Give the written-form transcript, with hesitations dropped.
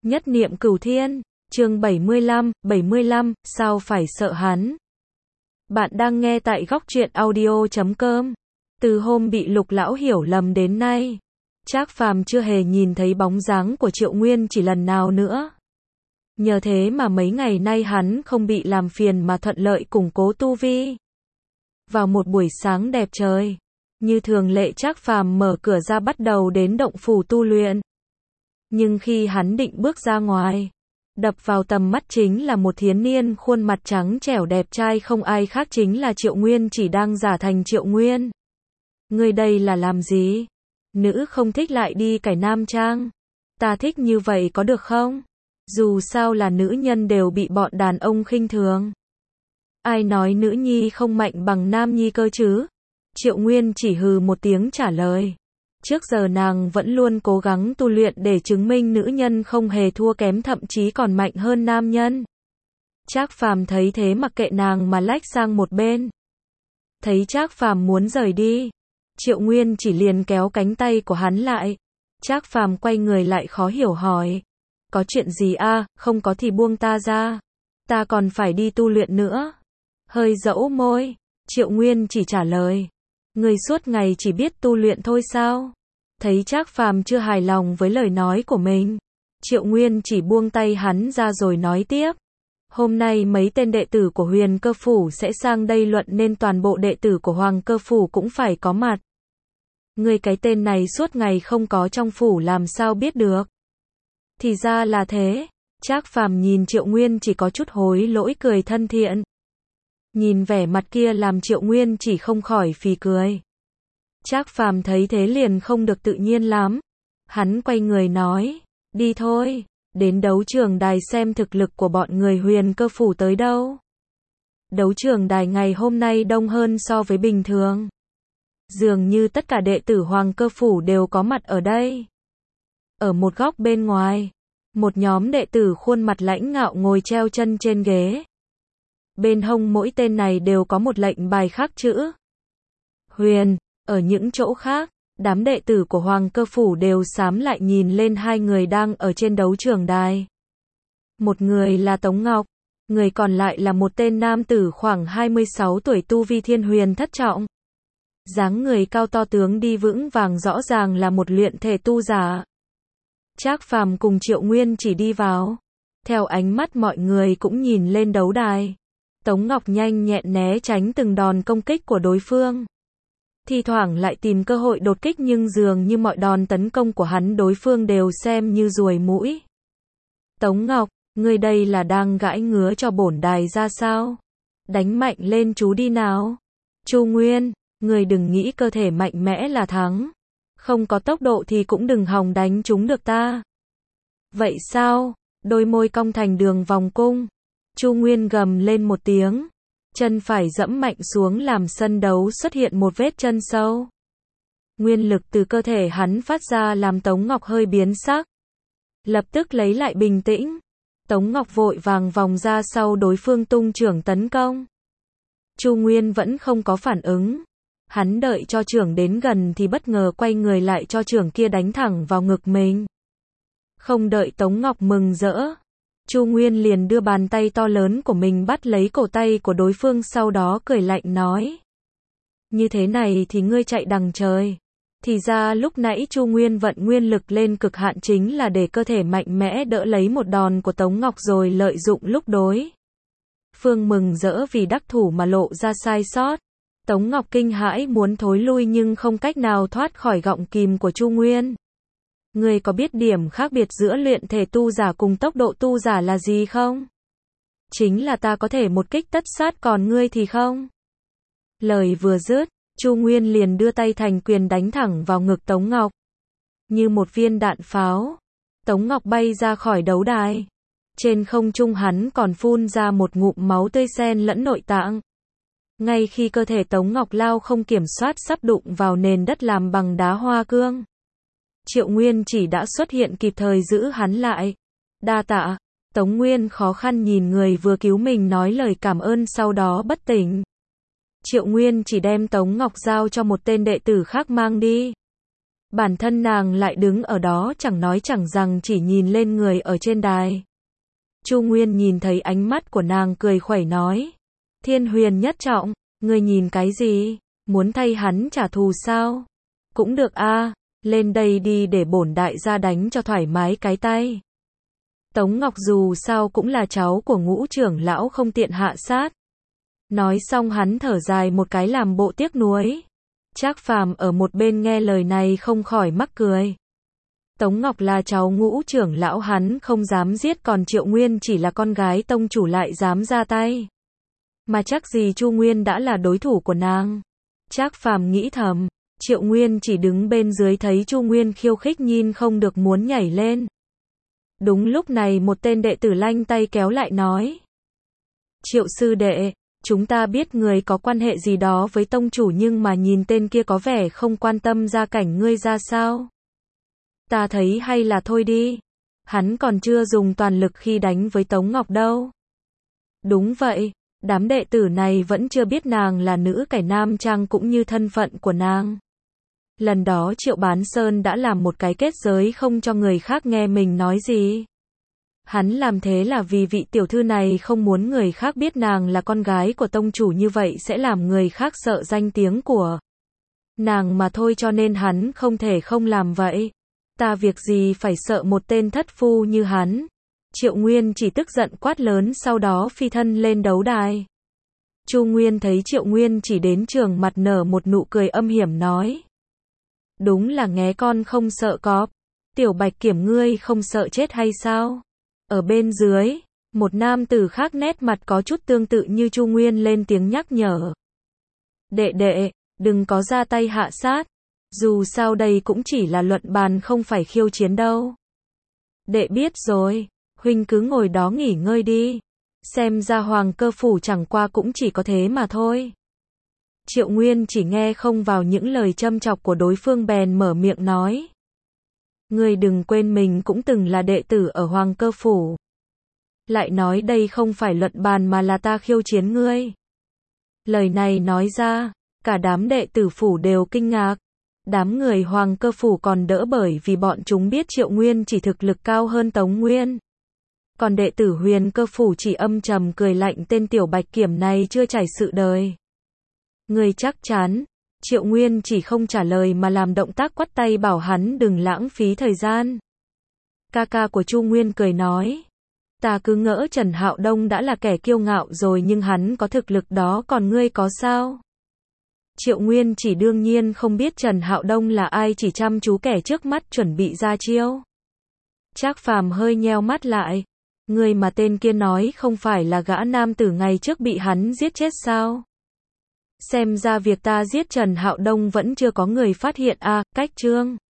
Nhất niệm cửu thiên, chương 75, sao phải sợ hắn. Bạn đang nghe tại góc truyện audio.com. Từ hôm bị Lục lão hiểu lầm đến nay, Trác Phàm chưa hề nhìn thấy bóng dáng của Triệu Nguyên chỉ lần nào nữa. Nhờ thế mà mấy ngày nay hắn không bị làm phiền mà thuận lợi củng cố tu vi. Vào một buổi sáng đẹp trời, như thường lệ Trác Phàm mở cửa ra bắt đầu đến động phủ tu luyện. Nhưng khi hắn định bước ra ngoài, đập vào tầm mắt chính là một thiếu niên khuôn mặt trắng trẻo đẹp trai, không ai khác chính là Triệu Nguyên, chỉ đang giả thành Triệu Nguyên. Ngươi đây là làm gì? Nữ không thích lại đi cải nam trang. Ta thích như vậy có được không? Dù sao là nữ nhân đều bị bọn đàn ông khinh thường. Ai nói nữ nhi không mạnh bằng nam nhi cơ chứ? Triệu Nguyên chỉ hừ một tiếng trả lời. Trước giờ nàng vẫn luôn cố gắng tu luyện để chứng minh nữ nhân không hề thua kém, thậm chí còn mạnh hơn nam nhân. Trác Phàm thấy thế mặc kệ nàng mà lách sang một bên. Thấy Trác Phàm muốn rời đi, Triệu Nguyên chỉ liền kéo cánh tay của hắn lại. Trác Phàm quay người lại khó hiểu hỏi. Có chuyện gì a? Không có thì buông ta ra. Ta còn phải đi tu luyện nữa. Hơi dẫu môi, Triệu Nguyên chỉ trả lời. Người suốt ngày chỉ biết tu luyện thôi sao? Thấy Trác Phàm chưa hài lòng với lời nói của mình, Triệu Nguyên chỉ buông tay hắn ra rồi nói tiếp. Hôm nay mấy tên đệ tử của Huyền Cơ Phủ sẽ sang đây luận nên toàn bộ đệ tử của Hoàng Cơ Phủ cũng phải có mặt. Người cái tên này suốt ngày không có trong phủ làm sao biết được? Thì ra là thế. Trác Phàm nhìn Triệu Nguyên chỉ có chút hối lỗi cười thân thiện. Nhìn vẻ mặt kia làm Triệu Nguyên chỉ không khỏi phì cười. Trác Phàm thấy thế liền không được tự nhiên lắm. Hắn quay người nói, đi thôi, đến đấu trường đài xem thực lực của bọn người Huyền Cơ Phủ tới đâu. Đấu trường đài ngày hôm nay đông hơn so với bình thường. Dường như tất cả đệ tử Hoàng Cơ Phủ đều có mặt ở đây. Ở một góc bên ngoài, một nhóm đệ tử khuôn mặt lãnh ngạo ngồi treo chân trên ghế. Bên hông mỗi tên này đều có một lệnh bài khắc chữ Huyền. Ở những chỗ khác, đám đệ tử của Hoàng Cơ Phủ đều xám lại nhìn lên hai người đang ở trên đấu trường đài. Một người là Tống Ngọc, người còn lại là một tên nam tử khoảng 26 tuổi, tu vi thiên huyền thất trọng. Dáng người cao to, tướng đi vững vàng, rõ ràng là một luyện thể tu giả. Trác Phàm cùng Triệu Nguyên chỉ đi vào. Theo ánh mắt mọi người cũng nhìn lên đấu đài. Tống Ngọc nhanh nhẹn né tránh từng đòn công kích của đối phương. Thi thoảng lại tìm cơ hội đột kích, nhưng dường như mọi đòn tấn công của hắn đối phương đều xem như ruồi mũi. Tống Ngọc, ngươi đây là đang gãi ngứa cho bổn đài ra sao? Đánh mạnh lên chú đi nào. Chu Nguyên, ngươi đừng nghĩ cơ thể mạnh mẽ là thắng. Không có tốc độ thì cũng đừng hòng đánh trúng được ta. Vậy sao? Đôi môi cong thành đường vòng cung. Chu Nguyên gầm lên một tiếng. Chân phải dẫm mạnh xuống làm sân đấu xuất hiện một vết chân sâu. Nguyên lực từ cơ thể hắn phát ra làm Tống Ngọc hơi biến sắc. Lập tức lấy lại bình tĩnh. Tống Ngọc vội vàng vòng ra sau đối phương tung chưởng tấn công. Chu Nguyên vẫn không có phản ứng. Hắn đợi cho chưởng đến gần thì bất ngờ quay người lại cho chưởng kia đánh thẳng vào ngực mình. Không đợi Tống Ngọc mừng rỡ, Chu Nguyên liền đưa bàn tay to lớn của mình bắt lấy cổ tay của đối phương, sau đó cười lạnh nói. Như thế này thì ngươi chạy đằng trời. Thì ra lúc nãy Chu Nguyên vận nguyên lực lên cực hạn chính là để cơ thể mạnh mẽ đỡ lấy một đòn của Tống Ngọc rồi lợi dụng lúc đối phương mừng rỡ vì đắc thủ mà lộ ra sai sót. Tống Ngọc kinh hãi muốn thối lui nhưng không cách nào thoát khỏi gọng kìm của Chu Nguyên. Ngươi có biết điểm khác biệt giữa luyện thể tu giả cùng tốc độ tu giả là gì không? Chính là ta có thể một kích tất sát, còn ngươi thì không. Lời vừa dứt, Chu Nguyên liền đưa tay thành quyền đánh thẳng vào ngực Tống Ngọc. Như một viên đạn pháo, Tống Ngọc bay ra khỏi đấu đài. Trên không trung hắn còn phun ra một ngụm máu tươi xen lẫn nội tạng. Ngay khi cơ thể Tống Ngọc lao không kiểm soát sắp đụng vào nền đất làm bằng đá hoa cương, Triệu Nguyên chỉ đã xuất hiện kịp thời giữ hắn lại. Đa tạ. Tống Nguyên khó khăn nhìn người vừa cứu mình nói lời cảm ơn, sau đó bất tỉnh. Triệu Nguyên chỉ đem Tống Ngọc giao cho một tên đệ tử khác mang đi. Bản thân nàng lại đứng ở đó chẳng nói chẳng rằng chỉ nhìn lên người ở trên đài. Chu Nguyên nhìn thấy ánh mắt của nàng cười khuẩy nói. Thiên huyền nhất trọng, ngươi nhìn cái gì? Muốn thay hắn trả thù sao? Cũng được a, lên đây đi để bổn đại gia đánh cho thoải mái cái tay. Tống Ngọc dù sao cũng là cháu của Ngũ trưởng lão không tiện hạ sát. Nói xong hắn thở dài một cái làm bộ tiếc nuối. Trác Phàm ở một bên nghe lời này không khỏi mắc cười. Tống Ngọc là cháu Ngũ trưởng lão hắn không dám giết, còn Triệu Nguyên chỉ là con gái tông chủ lại dám ra tay. Mà chắc gì Chu Nguyên đã là đối thủ của nàng. Trác Phàm nghĩ thầm, Triệu Nguyên chỉ đứng bên dưới thấy Chu Nguyên khiêu khích nhìn không được muốn nhảy lên. Đúng lúc này một tên đệ tử lanh tay kéo lại nói. Triệu sư đệ, chúng ta biết người có quan hệ gì đó với tông chủ nhưng mà nhìn tên kia có vẻ không quan tâm gia cảnh ngươi ra sao. Ta thấy hay là thôi đi. Hắn còn chưa dùng toàn lực khi đánh với Tống Ngọc đâu. Đúng vậy, đám đệ tử này vẫn chưa biết nàng là nữ cải nam trang cũng như thân phận của nàng. Lần đó Triệu Bán Sơn đã làm một cái kết giới không cho người khác nghe mình nói gì. Hắn làm thế là vì vị tiểu thư này không muốn người khác biết nàng là con gái của tông chủ, như vậy sẽ làm người khác sợ danh tiếng của nàng mà thôi, cho nên hắn không thể không làm vậy. Ta việc gì phải sợ một tên thất phu như hắn. Triệu Nguyên chỉ tức giận quát lớn, sau đó phi thân lên đấu đài. Chu Nguyên thấy Triệu Nguyên chỉ đến trường mặt nở một nụ cười âm hiểm nói. Đúng là nghé con không sợ cọp. Tiểu Bạch Kiểm ngươi không sợ chết hay sao? Ở bên dưới, một nam tử khác nét mặt có chút tương tự như Chu Nguyên lên tiếng nhắc nhở. Đệ đệ, đừng có ra tay hạ sát. Dù sao đây cũng chỉ là luận bàn không phải khiêu chiến đâu. Đệ biết rồi, huynh cứ ngồi đó nghỉ ngơi đi. Xem ra Hoàng Cơ Phủ chẳng qua cũng chỉ có thế mà thôi. Triệu Nguyên chỉ nghe không vào những lời châm chọc của đối phương bèn mở miệng nói. Ngươi đừng quên mình cũng từng là đệ tử ở Hoàng Cơ Phủ. Lại nói đây không phải luận bàn mà là ta khiêu chiến ngươi. Lời này nói ra, cả đám đệ tử phủ đều kinh ngạc. Đám người Hoàng Cơ Phủ còn đỡ bởi vì bọn chúng biết Triệu Nguyên chỉ thực lực cao hơn Tống Nguyên. Còn đệ tử Huyền Cơ Phủ chỉ âm trầm cười lạnh, tên Tiểu Bạch Kiểm này chưa trải sự đời. Người chắc chắn? Triệu Nguyên chỉ không trả lời mà làm động tác quắt tay bảo hắn đừng lãng phí thời gian. Ca ca của Chu Nguyên cười nói. Ta cứ ngỡ Trần Hạo Đông đã là kẻ kiêu ngạo rồi nhưng hắn có thực lực đó, còn ngươi có sao? Triệu Nguyên chỉ đương nhiên không biết Trần Hạo Đông là ai, chỉ chăm chú kẻ trước mắt chuẩn bị ra chiêu. Trác Phàm hơi nheo mắt lại. Người mà tên kia nói không phải là gã nam tử ngày trước bị hắn giết chết sao? Xem ra việc ta giết Trần Hạo Đông vẫn chưa có người phát hiện à, cách chương.